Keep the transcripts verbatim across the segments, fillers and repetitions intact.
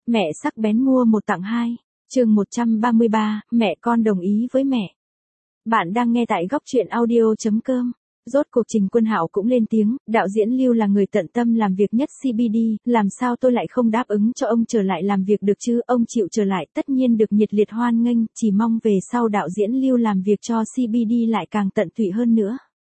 Mẹ sắc bén mua một tặng hai. Chương một trăm ba mươi ba, mẹ con đồng ý với mẹ. Bạn đang nghe tại góc truyện audio chấm com. Rốt cuộc Trình Quân Hạo cũng lên tiếng, đạo diễn Lưu là người tận tâm làm việc nhất xê bê đê, làm sao tôi lại không đáp ứng cho ông trở lại làm việc được chứ, ông chịu trở lại tất nhiên được nhiệt liệt hoan nghênh, chỉ mong về sau đạo diễn Lưu làm việc cho xê bê đê lại càng tận tụy hơn nữa.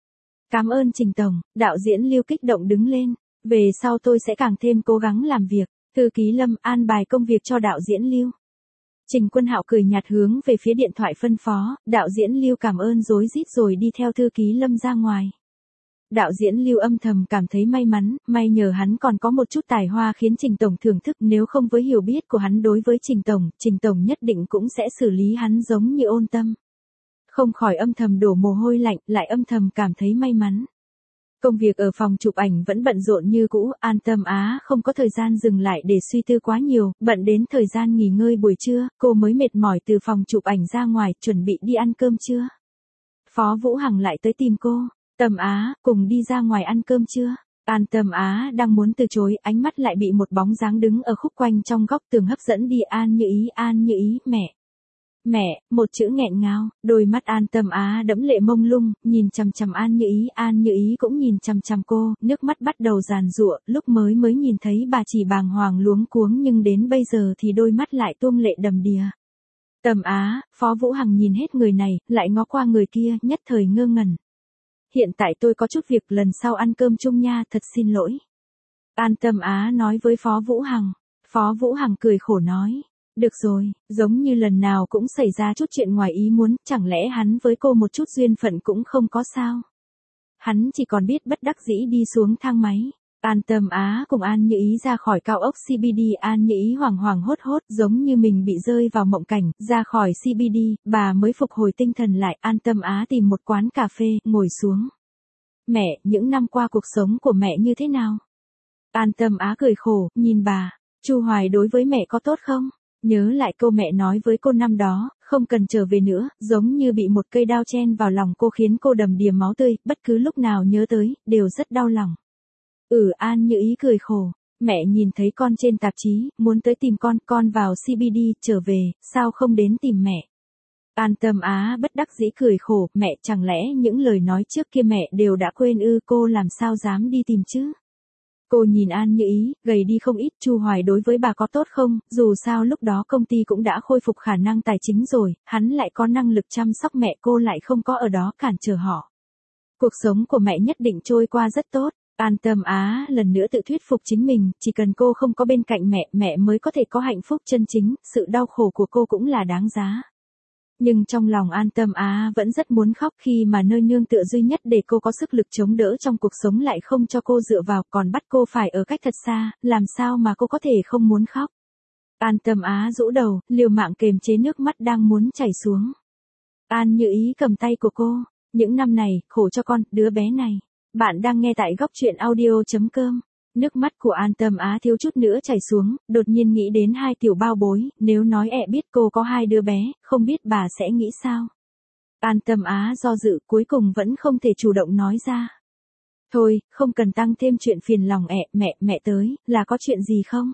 Cảm ơn Trình Tổng, đạo diễn Lưu kích động đứng lên, về sau tôi sẽ càng thêm cố gắng làm việc. Thư ký Lâm an bài công việc cho đạo diễn Lưu. Trình Quân Hạo cười nhạt hướng về phía điện thoại phân phó, đạo diễn Lưu cảm ơn rối rít rồi đi theo thư ký Lâm ra ngoài. Đạo diễn Lưu âm thầm cảm thấy may mắn, may nhờ hắn còn có một chút tài hoa khiến Trình Tổng thưởng thức, nếu không với hiểu biết của hắn đối với Trình Tổng, Trình Tổng nhất định cũng sẽ xử lý hắn giống như Ôn Tâm. Không khỏi âm thầm đổ mồ hôi lạnh, lại âm thầm cảm thấy may mắn. Công việc ở phòng chụp ảnh vẫn bận rộn như cũ, An Tâm Á không có thời gian dừng lại để suy tư quá nhiều, bận đến thời gian nghỉ ngơi buổi trưa, cô mới mệt mỏi từ phòng chụp ảnh ra ngoài, chuẩn bị đi ăn cơm trưa. Phó Vũ Hằng lại tới tìm cô, Tâm Á, cùng đi ra ngoài ăn cơm trưa. An Tâm Á đang muốn từ chối, ánh mắt lại bị một bóng dáng đứng ở khúc quanh trong góc tường hấp dẫn đi. An Như Ý, An Như Ý, mẹ. Mẹ, một chữ nghẹn ngào, đôi mắt An Tâm Á đẫm lệ mông lung, nhìn chằm chằm An Như Ý, An Như Ý cũng nhìn chằm chằm cô, nước mắt bắt đầu giàn giụa, lúc mới mới nhìn thấy bà chỉ bàng hoàng luống cuống nhưng đến bây giờ thì đôi mắt lại tuôn lệ đầm đìa. Tâm Á, Phó Vũ Hằng nhìn hết người này, lại ngó qua người kia, nhất thời ngơ ngẩn. Hiện tại tôi có chút việc, lần sau ăn cơm chung nha, thật xin lỗi. An Tâm Á nói với Phó Vũ Hằng. Phó Vũ Hằng cười khổ nói. Được rồi, giống như lần nào cũng xảy ra chút chuyện ngoài ý muốn, chẳng lẽ hắn với cô một chút duyên phận cũng không có sao? Hắn chỉ còn biết bất đắc dĩ đi xuống thang máy. An Tâm Á cùng An Như Ý ra khỏi cao ốc xê bê đê, An Như Ý hoảng hoảng hốt hốt giống như mình bị rơi vào mộng cảnh, ra khỏi xê bê đê, bà mới phục hồi tinh thần lại. An Tâm Á tìm một quán cà phê, ngồi xuống. Mẹ, những năm qua cuộc sống của mẹ như thế nào? An Tâm Á cười khổ, nhìn bà, Chu Hoài đối với mẹ có tốt không? Nhớ lại câu mẹ nói với cô năm đó, không cần trở về nữa, giống như bị một cây đao chen vào lòng cô khiến cô đầm đìa máu tươi, bất cứ lúc nào nhớ tới, đều rất đau lòng. Ừ, An Như Ý cười khổ, mẹ nhìn thấy con trên tạp chí, muốn tới tìm con, con vào xê bê đê, trở về, sao không đến tìm mẹ? An Tâm Á bất đắc dĩ cười khổ, mẹ chẳng lẽ những lời nói trước kia mẹ đều đã quên ư, cô làm sao dám đi tìm chứ? Cô nhìn An Như Ý, gầy đi không ít. Chu Hoài đối với bà có tốt không, dù sao lúc đó công ty cũng đã khôi phục khả năng tài chính rồi, hắn lại có năng lực chăm sóc mẹ, cô lại không có ở đó cản trở họ. Cuộc sống của mẹ nhất định trôi qua rất tốt. An Tâm Á lần nữa tự thuyết phục chính mình, chỉ cần cô không có bên cạnh mẹ, mẹ mới có thể có hạnh phúc chân chính, sự đau khổ của cô cũng là đáng giá. Nhưng trong lòng An Tâm Á vẫn rất muốn khóc khi mà nơi nương tựa duy nhất để cô có sức lực chống đỡ trong cuộc sống lại không cho cô dựa vào, còn bắt cô phải ở cách thật xa, làm sao mà cô có thể không muốn khóc. An Tâm Á rũ đầu, liều mạng kềm chế nước mắt đang muốn chảy xuống. An Như Ý cầm tay của cô, những năm này, khổ cho con, đứa bé này. Bạn đang nghe tại góc truyện audio chấm com. Nước mắt của An Tâm Á thiếu chút nữa chảy xuống, đột nhiên nghĩ đến hai tiểu bao bối, nếu nói ẹ biết cô có hai đứa bé, không biết bà sẽ nghĩ sao. An Tâm Á do dự, cuối cùng vẫn không thể chủ động nói ra. Thôi, không cần tăng thêm chuyện phiền lòng ẹ, mẹ, mẹ tới, là có chuyện gì không?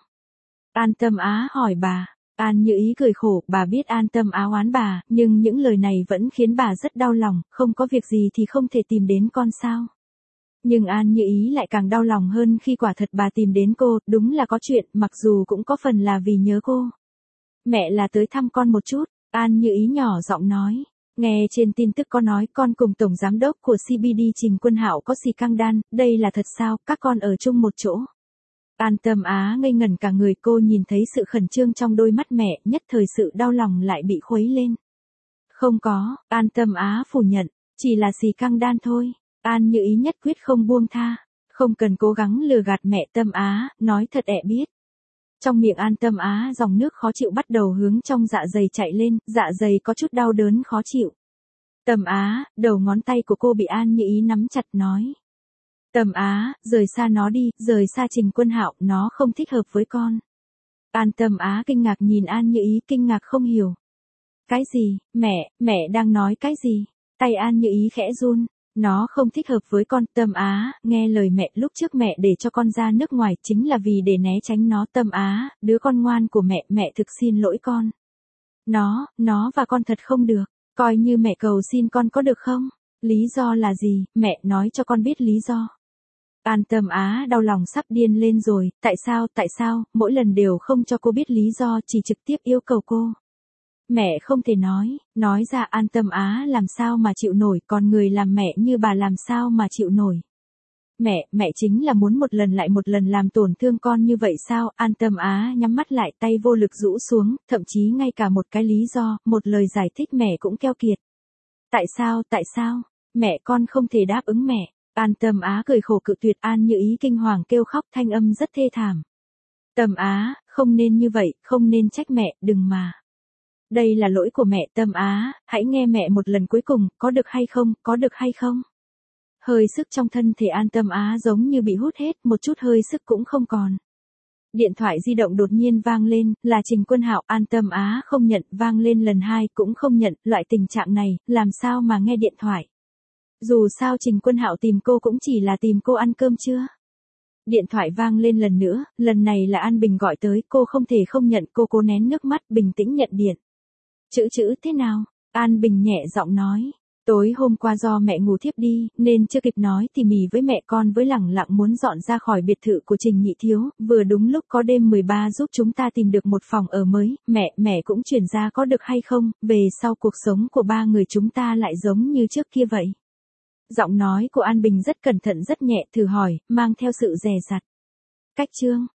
An Tâm Á hỏi bà. An Như Ý cười khổ, bà biết An Tâm Á oán bà, nhưng những lời này vẫn khiến bà rất đau lòng, không có việc gì thì không thể tìm đến con sao. Nhưng An Như Ý lại càng đau lòng hơn khi quả thật bà tìm đến cô, đúng là có chuyện, mặc dù cũng có phần là vì nhớ cô. Mẹ là tới thăm con một chút, An Như Ý nhỏ giọng nói. Nghe trên tin tức có nói con cùng Tổng Giám đốc của xê bê đê Trình Quân Hạo có xì căng đan, đây là thật sao, các con ở chung một chỗ. An Tâm Á ngây ngẩn cả người, cô nhìn thấy sự khẩn trương trong đôi mắt mẹ, nhất thời sự đau lòng lại bị khuấy lên. Không có, An Tâm Á phủ nhận, chỉ là xì căng đan thôi. An Như Ý nhất quyết không buông tha, không cần cố gắng lừa gạt mẹ. Tâm Á, nói thật ẹ biết. Trong miệng An Tâm Á dòng nước khó chịu bắt đầu hướng trong dạ dày chạy lên, dạ dày có chút đau đớn khó chịu. Tâm Á, đầu ngón tay của cô bị An Như Ý nắm chặt nói. Tâm Á, rời xa nó đi, rời xa Trình Quân Hạo, nó không thích hợp với con. An Tâm Á kinh ngạc nhìn An Như Ý, kinh ngạc không hiểu. Cái gì, mẹ, mẹ đang nói cái gì? Tay An Như Ý khẽ run. Nó không thích hợp với con. Tâm Á, nghe lời mẹ, lúc trước mẹ để cho con ra nước ngoài chính là vì để né tránh nó. Tâm Á, đứa con ngoan của mẹ, mẹ thực xin lỗi con. Nó, nó và con thật không được, coi như mẹ cầu xin con có được không? Lý do là gì, mẹ nói cho con biết lý do. An Tâm Á đau lòng sắp điên lên rồi, tại sao, tại sao, mỗi lần đều không cho cô biết lý do, chỉ trực tiếp yêu cầu cô. Mẹ không thể nói, nói ra. An Tâm Á làm sao mà chịu nổi, còn người làm mẹ như bà làm sao mà chịu nổi. Mẹ, mẹ chính là muốn một lần lại một lần làm tổn thương con như vậy sao? An Tâm Á nhắm mắt lại, tay vô lực rũ xuống, thậm chí ngay cả một cái lý do, một lời giải thích mẹ cũng keo kiệt. Tại sao, tại sao? Mẹ, con không thể đáp ứng mẹ. An Tâm Á cười khổ cự tuyệt. An Như Ý kinh hoàng kêu khóc, thanh âm rất thê thảm. Tâm Á, không nên như vậy, không nên trách mẹ, đừng mà. Đây là lỗi của mẹ. Tâm Á, hãy nghe mẹ một lần cuối cùng, có được hay không, có được hay không? Hơi sức trong thân thể An Tâm Á giống như bị hút hết, một chút hơi sức cũng không còn. Điện thoại di động đột nhiên vang lên, là Trình Quân Hạo. An Tâm Á không nhận, vang lên lần hai cũng không nhận, loại tình trạng này, làm sao mà nghe điện thoại. Dù sao Trình Quân Hạo tìm cô cũng chỉ là tìm cô ăn cơm trưa. Điện thoại vang lên lần nữa, lần này là An Bình gọi tới, cô không thể không nhận, cô cố nén nước mắt, bình tĩnh nhận điện. Chữ chữ thế nào? An Bình nhẹ giọng nói. Tối hôm qua do mẹ ngủ thiếp đi, nên chưa kịp nói tỉ mỉ với mẹ con với lẳng lặng muốn dọn ra khỏi biệt thự của Trình Nhị Thiếu, vừa đúng lúc có đêm mười ba giúp chúng ta tìm được một phòng ở mới, mẹ, mẹ cũng chuyển ra có được hay không, về sau cuộc sống của ba người chúng ta lại giống như trước kia vậy. Giọng nói của An Bình rất cẩn thận rất nhẹ, thử hỏi, mang theo sự dè dặt. Cách chương